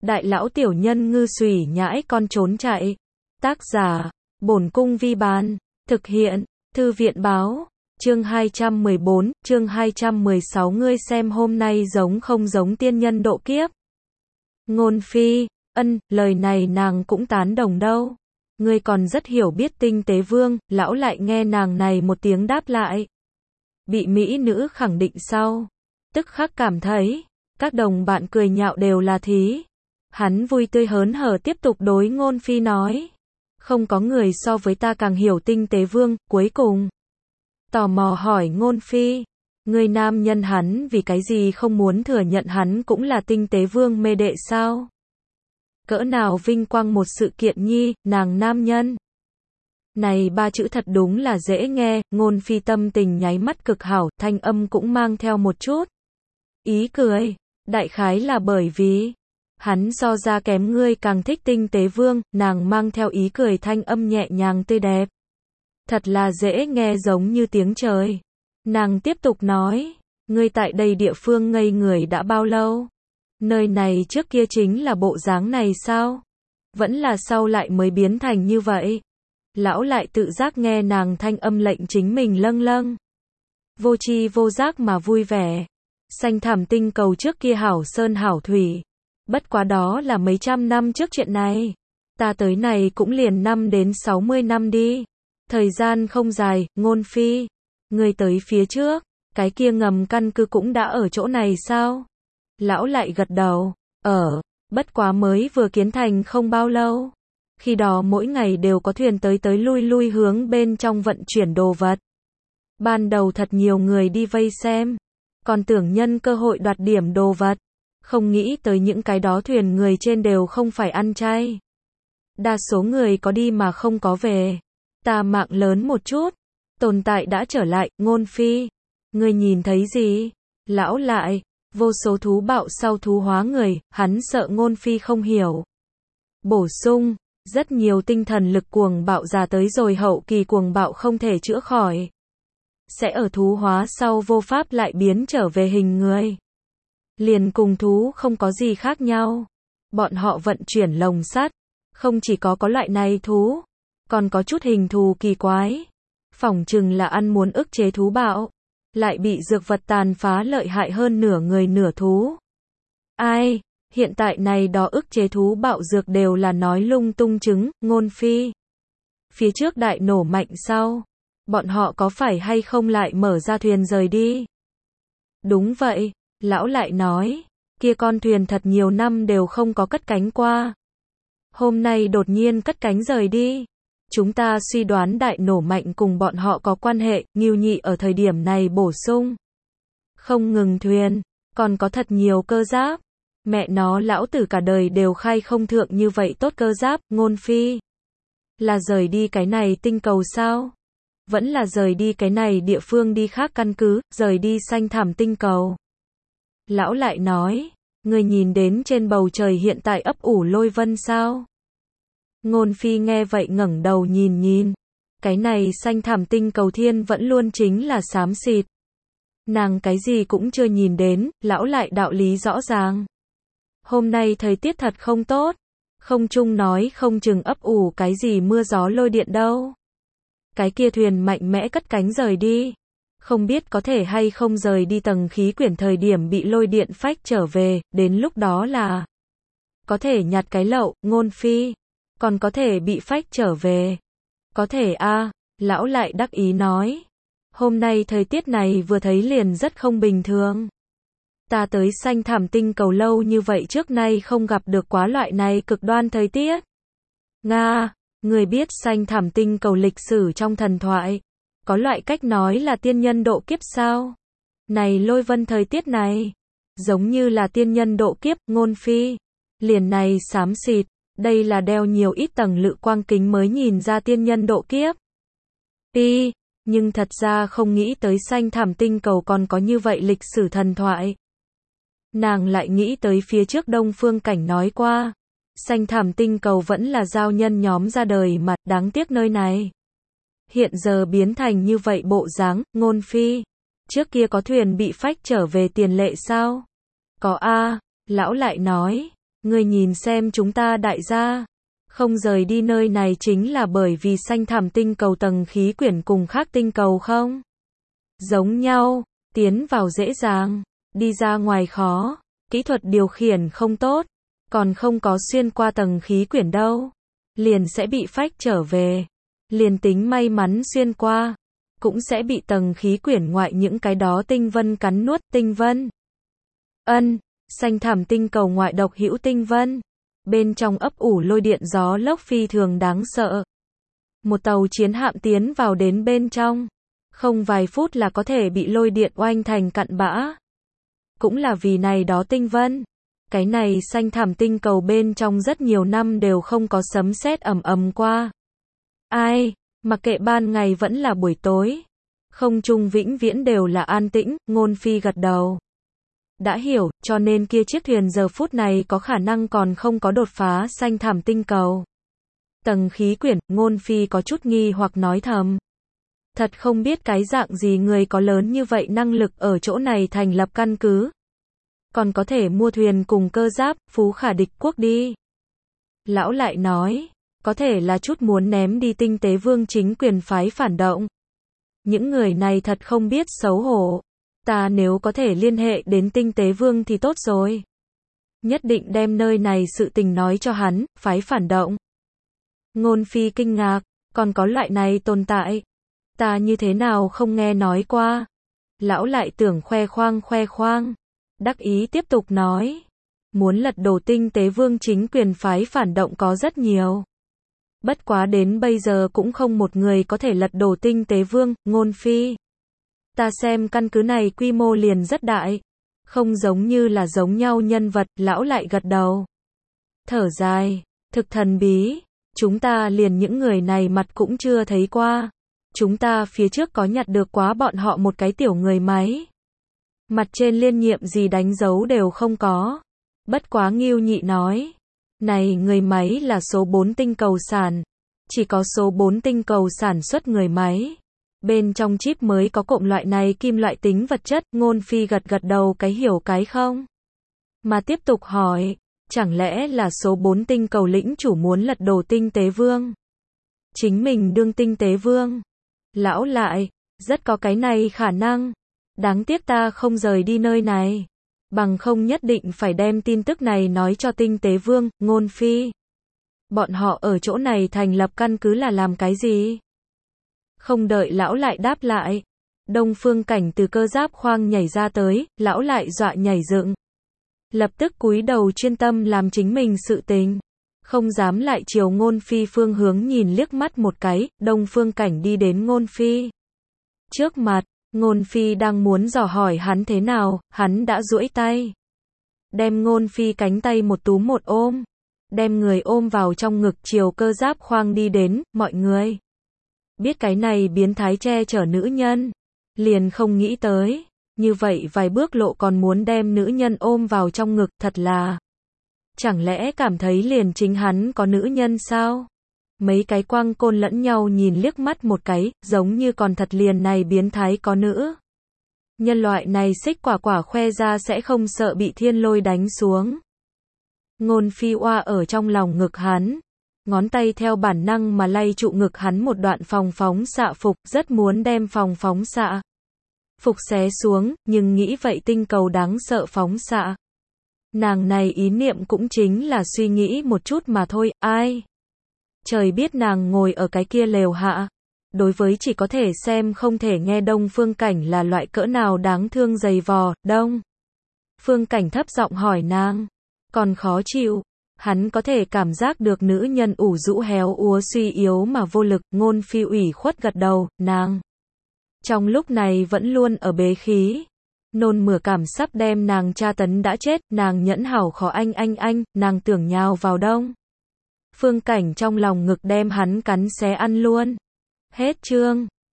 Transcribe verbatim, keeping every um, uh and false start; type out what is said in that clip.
đại lão tiểu nhân ngư xùy nhãi con trốn chạy. Tác giả, Bổn Cung Vi Bán. Thực hiện, Thư viện Báo. Chương hai trăm mười bốn, chương hai trăm mười sáu ngươi xem hôm nay giống không giống tiên nhân độ kiếp. Ngôn Phi, ân, lời này nàng cũng tán đồng đâu. Ngươi còn rất hiểu biết tinh tế vương, lão lại nghe nàng này một tiếng đáp lại. Bị mỹ nữ khẳng định sau. Tức khắc cảm thấy, các đồng bạn cười nhạo đều là thí. Hắn vui tươi hớn hở tiếp tục đối Ngôn Phi nói. Không có người so với ta càng hiểu tinh tế vương, cuối cùng. Tò mò hỏi Ngôn Phi, người nam nhân hắn vì cái gì không muốn thừa nhận hắn cũng là tinh tế vương mê đệ sao? Cỡ nào vinh quang một sự kiện nhi, nàng nam nhân. Này ba chữ thật đúng là dễ nghe, Ngôn Phi tâm tình nháy mắt cực hảo, thanh âm cũng mang theo một chút ý cười, đại khái là bởi vì hắn so ra kém ngươi càng thích tinh tế vương, nàng mang theo ý cười thanh âm nhẹ nhàng tươi đẹp. Thật là dễ nghe giống như tiếng trời. Nàng tiếp tục nói, ngươi tại đây địa phương ngây người đã bao lâu? Nơi này trước kia chính là bộ dáng này sao? Vẫn là sau lại mới biến thành như vậy? Lão lại tự giác nghe nàng thanh âm lệnh chính mình lâng lâng. Vô tri vô giác mà vui vẻ. Xanh thảm tinh cầu trước kia hảo sơn hảo thủy. Bất quá đó là mấy trăm năm trước chuyện này. Ta tới này cũng liền năm đến sáu mươi năm đi. Thời gian không dài, Ngôn Phi. Người tới phía trước, cái kia ngầm căn cứ cũng đã ở chỗ này sao? Lão lại gật đầu, ở, bất quá mới vừa kiến thành không bao lâu. Khi đó mỗi ngày đều có thuyền tới tới lui lui hướng bên trong vận chuyển đồ vật. Ban đầu thật nhiều người đi vây xem, còn tưởng nhân cơ hội đoạt điểm đồ vật. Không nghĩ tới những cái đó thuyền người trên đều không phải ăn chay. Đa số người có đi mà không có về. Ta mạng lớn một chút, tồn tại đã trở lại, Ngôn Phi. Ngươi nhìn thấy gì? Lão lại, vô số thú bạo sau thú hóa người, hắn sợ Ngôn Phi không hiểu. Bổ sung, rất nhiều tinh thần lực cuồng bạo già tới rồi hậu kỳ cuồng bạo không thể chữa khỏi. Sẽ ở thú hóa sau vô pháp lại biến trở về hình người. Liền cùng thú không có gì khác nhau. Bọn họ vận chuyển lồng sắt, không chỉ có có loại này thú, còn có chút hình thù kỳ quái. Phỏng chừng là ăn muốn ức chế thú bạo, lại bị dược vật tàn phá lợi hại hơn nửa người nửa thú. Ai, hiện tại này đó ức chế thú bạo dược đều là nói lung tung chứng, Ngôn Phi. Phía trước đại nổ mạnh sau, bọn họ có phải hay không lại mở ra thuyền rời đi? Đúng vậy, lão lại nói, kia con thuyền thật nhiều năm đều không có cất cánh qua. Hôm nay đột nhiên cất cánh rời đi. Chúng ta suy đoán đại nổ mạnh cùng bọn họ có quan hệ, Ngưu Nhị ở thời điểm này bổ sung. Không ngừng thuyền, còn có thật nhiều cơ giáp. Mẹ nó lão tử cả đời đều khai không thượng như vậy tốt cơ giáp, Ngôn Phi. Là rời đi cái này tinh cầu sao? Vẫn là rời đi cái này địa phương đi khác căn cứ, rời đi xanh thảm tinh cầu. Lão lại nói, người nhìn đến trên bầu trời hiện tại ấp ủ lôi vân sao? Ngôn Phi nghe vậy ngẩng đầu nhìn nhìn. Cái này xanh thảm tinh cầu thiên vẫn luôn chính là xám xịt. Nàng cái gì cũng chưa nhìn đến, lão lại đạo lý rõ ràng. Hôm nay thời tiết thật không tốt. Không chung nói không chừng ấp ủ cái gì mưa gió lôi điện đâu. Cái kia thuyền mạnh mẽ cất cánh rời đi. Không biết có thể hay không rời đi tầng khí quyển thời điểm bị lôi điện phách trở về, đến lúc đó là có thể nhặt cái lậu, Ngôn Phi. Còn có thể bị phách trở về. Có thể a, à, lão lại đắc ý nói. Hôm nay thời tiết này vừa thấy liền rất không bình thường. Ta tới xanh thảm tinh cầu lâu như vậy trước nay không gặp được quá loại này cực đoan thời tiết. Nga, người biết xanh thảm tinh cầu lịch sử trong thần thoại. Có loại cách nói là tiên nhân độ kiếp sao? Này lôi vân thời tiết này. Giống như là tiên nhân độ kiếp, Ngôn Phi. Liền này xám xịt. Đây là đeo nhiều ít tầng lự quang kính mới nhìn ra tiên nhân độ kiếp. Pi, nhưng thật ra không nghĩ tới xanh thảm tinh cầu còn có như vậy lịch sử thần thoại. Nàng lại nghĩ tới phía trước Đông Phương Cảnh nói qua. Xanh thảm tinh cầu vẫn là giao nhân nhóm ra đời mà, đáng tiếc nơi này. Hiện giờ biến thành như vậy bộ dáng, Ngôn Phi. Trước kia có thuyền bị phách trở về tiền lệ sao? Có a, lão lại nói. Ngươi nhìn xem chúng ta đại gia, không rời đi nơi này chính là bởi vì xanh thẳm tinh cầu tầng khí quyển cùng khác tinh cầu không? Giống nhau, tiến vào dễ dàng, đi ra ngoài khó, kỹ thuật điều khiển không tốt, còn không có xuyên qua tầng khí quyển đâu, liền sẽ bị phách trở về. Liền tính may mắn xuyên qua, cũng sẽ bị tầng khí quyển ngoại những cái đó tinh vân cắn nuốt. Tinh vân. Ân, xanh thẳm tinh cầu ngoại độc hữu tinh vân. Bên trong ấp ủ lôi điện gió lốc phi thường đáng sợ. Một tàu chiến hạm tiến vào đến bên trong, không vài phút là có thể bị lôi điện oanh thành cặn bã. Cũng là vì này đó tinh vân. Cái này xanh thẳm tinh cầu bên trong rất nhiều năm đều không có sấm sét ầm ầm qua. Ai, mặc kệ ban ngày vẫn là buổi tối, không trung vĩnh viễn đều là an tĩnh. Ngôn Phi gật đầu. Đã hiểu, cho nên kia chiếc thuyền giờ phút này có khả năng còn không có đột phá xanh thẳm tinh cầu. Tầng khí quyển, Ngôn Phi có chút nghi hoặc nói thầm. Thật không biết cái dạng gì người có lớn như vậy năng lực ở chỗ này thành lập căn cứ. Còn có thể mua thuyền cùng cơ giáp, phú khả địch quốc đi. Lão lại nói, có thể là chút muốn ném đi tinh tế vương chính quyền phái phản động. Những người này thật không biết xấu hổ. Ta nếu có thể liên hệ đến tinh tế vương thì tốt rồi. Nhất định đem nơi này sự tình nói cho hắn. Phái phản động. Ngôn Phi kinh ngạc, còn có loại này tồn tại. Ta như thế nào không nghe nói qua. Lão lại tưởng khoe khoang khoe khoang. Đắc ý tiếp tục nói. Muốn lật đổ tinh tế vương chính quyền phái phản động có rất nhiều. Bất quá đến bây giờ cũng không một người có thể lật đổ tinh tế vương. Ngôn Phi. Ta xem căn cứ này quy mô liền rất đại. Không giống như là giống nhau nhân vật. Lão lại gật đầu. Thở dài. Thực thần bí. Chúng ta liền những người này mặt cũng chưa thấy qua. Chúng ta phía trước có nhặt được quá bọn họ một cái tiểu người máy. Mặt trên liên nhiệm gì đánh dấu đều không có. Bất quá Ngưu Nhị nói. Này người máy là số bốn tinh cầu sản. Chỉ có số bốn tinh cầu sản xuất người máy. Bên trong chip mới có cộm loại này kim loại tính vật chất. Ngôn Phi gật gật đầu cái hiểu cái không. Mà tiếp tục hỏi. Chẳng lẽ là số bốn tinh cầu lĩnh chủ muốn lật đổ tinh tế vương? Chính mình đương tinh tế vương. Lão lại. Rất có cái này khả năng. Đáng tiếc ta không rời đi nơi này. Bằng không nhất định phải đem tin tức này nói cho tinh tế vương. Ngôn Phi. Bọn họ ở chỗ này thành lập căn cứ là làm cái gì? Không đợi lão lại đáp lại. Đông Phương Cảnh từ cơ giáp khoang nhảy ra tới. Lão lại dọa nhảy dựng. Lập tức cúi đầu chuyên tâm làm chính mình sự tình. Không dám lại chiều Ngôn Phi phương hướng nhìn liếc mắt một cái. Đông Phương Cảnh đi đến Ngôn Phi trước mặt. Ngôn Phi đang muốn dò hỏi hắn thế nào, hắn đã duỗi tay. Đem Ngôn Phi cánh tay một túm một ôm. Đem người ôm vào trong ngực chiều cơ giáp khoang đi đến. Mọi người biết cái này biến thái che chở nữ nhân. Liền không nghĩ tới. Như vậy vài bước lộ còn muốn đem nữ nhân ôm vào trong ngực. Thật là. Chẳng lẽ cảm thấy liền chính hắn có nữ nhân sao? Mấy cái quang côn lẫn nhau nhìn liếc mắt một cái, giống như còn thật liền này biến thái có nữ. Nhân loại này xích quả quả khoe ra sẽ không sợ bị thiên lôi đánh xuống. Ngôn Phi oa ở trong lòng ngực hắn. Ngón tay theo bản năng mà lay trụ ngực hắn một đoạn phòng phóng xạ phục, rất muốn đem phòng phóng xạ phục xé xuống, nhưng nghĩ vậy tinh cầu đáng sợ phóng xạ. Nàng này ý niệm cũng chính là suy nghĩ một chút mà thôi. Ai? Trời biết nàng ngồi ở cái kia lều hạ. Đối với chỉ có thể xem không thể nghe Đông Phương Cảnh là loại cỡ nào đáng thương dày vò. Đông Phương Cảnh thấp giọng hỏi nàng. Còn khó chịu. Hắn có thể cảm giác được nữ nhân ủ rũ héo úa suy yếu mà vô lực. Ngôn Phi ủy khuất gật đầu. Nàng trong lúc này vẫn luôn ở bế khí. Nôn mửa cảm sắp đem nàng tra tấn đã chết. Nàng nhẫn hảo khó anh anh anh. Nàng tưởng nhào vào Đông Phương Cảnh trong lòng ngực đem hắn cắn xé ăn luôn. Hết chương.